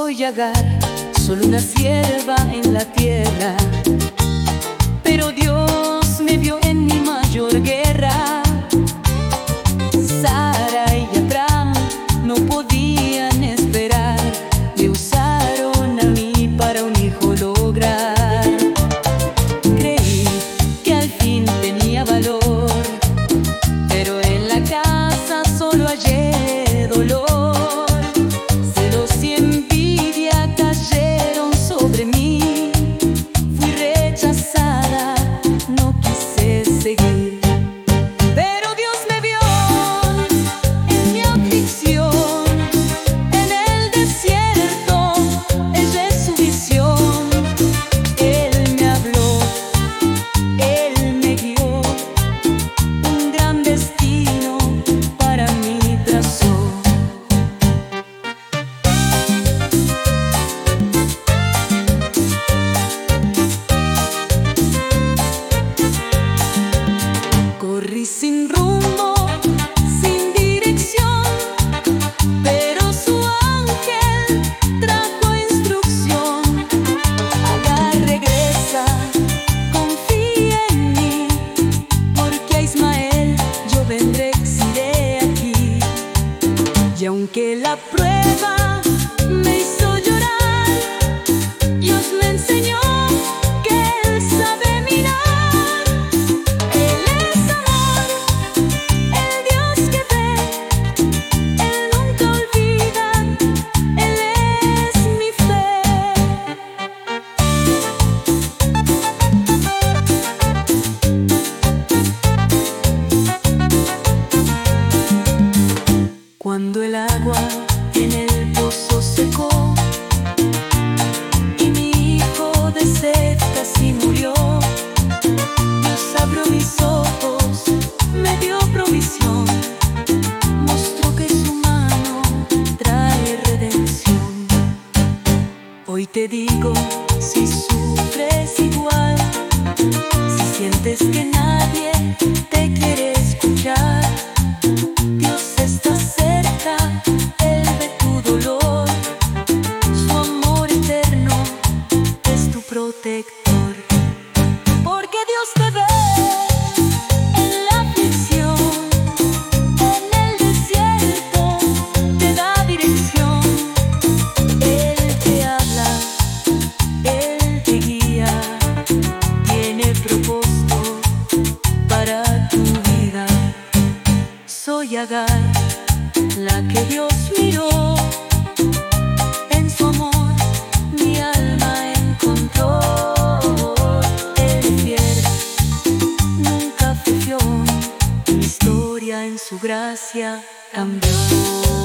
Soy Agar, solo una sierva en la tierra, pero Dios me vio en mi mayor guerra. Sara y Abraham no podían esperar, me usaron a mí para un hijo lograr. Creí que al fin tenía valor, pero en la casa solo hallé dolor. Celos y envidia cayeron sobre mí, fui rechazada, no quise seguir. Pero Dios me vio en mi aflicción, en el desierto, ella es su visión. Él me habló, Él me guió, un gran destino para mí trazó. Corrí sin rumbo, sin dirección, pero su ángel trajo instrucción. Agar, regresa, confía en mí, porque a Ismael yo bendeciré aquí. Y aunque la prueba me hizo llorar, Dios me enseñó que Él sabe mirar. Él es amor, el Dios que ve, Él nunca olvida, Él es mi fe. Cuando el agua en el pozo secó y mi hijo de sed casi murió, Dios abrió mis ojos, me dio provisión, mostró que su mano trae redención. Hoy te digo, si sufres igual, si sientes que nadie te quiere escuchar, Dios está cerca, Él ve tu dolor, su amor eterno es tu protector. Porque Dios te ve en la aflicción, en el desierto, te da dirección. Él te habla, Él te guía, tiene propósito para tu vida. Soy Agar, la que Dios miró, en su amor mi alma encontró. Él es fiel, nunca falló, mi historia en su gracia cambió.